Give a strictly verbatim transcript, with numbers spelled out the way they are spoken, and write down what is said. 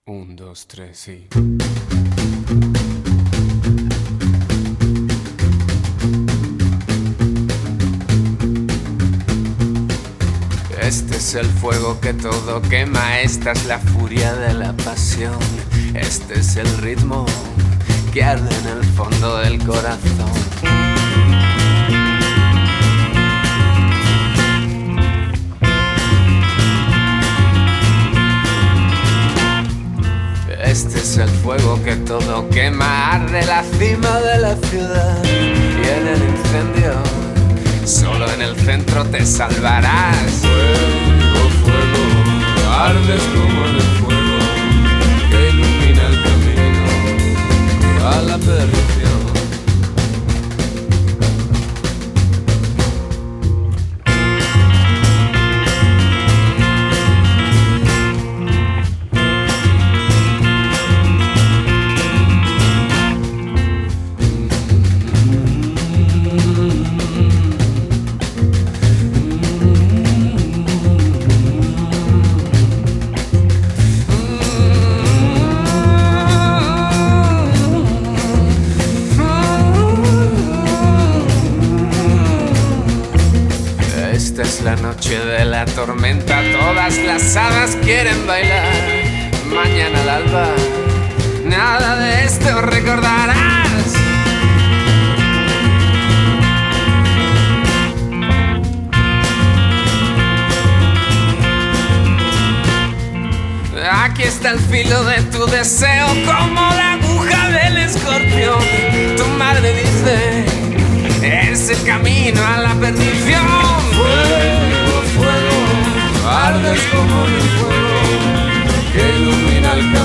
Un, dos, tres, sí. Este es el fuego que todo quema, esta es la furia de la pasión, este es el ritmo que arde en el fondo del corazón. Este es el fuego que todo quema, arde la cima de la ciudad y en el incendio solo en el centro te salvarás. Fuego, fuego, ardes como en el fuego que ilumina el camino a la perdición. Esta es la noche de la tormenta, todas las hadas quieren bailar. Mañana al alba, nada de esto recordarás. Aquí está el filo de tu deseo, como la aguja del escorpión. Tu madre dice, es el camino a la perdición. Fuego, fuego, ardes como en el fuego que ilumina el camino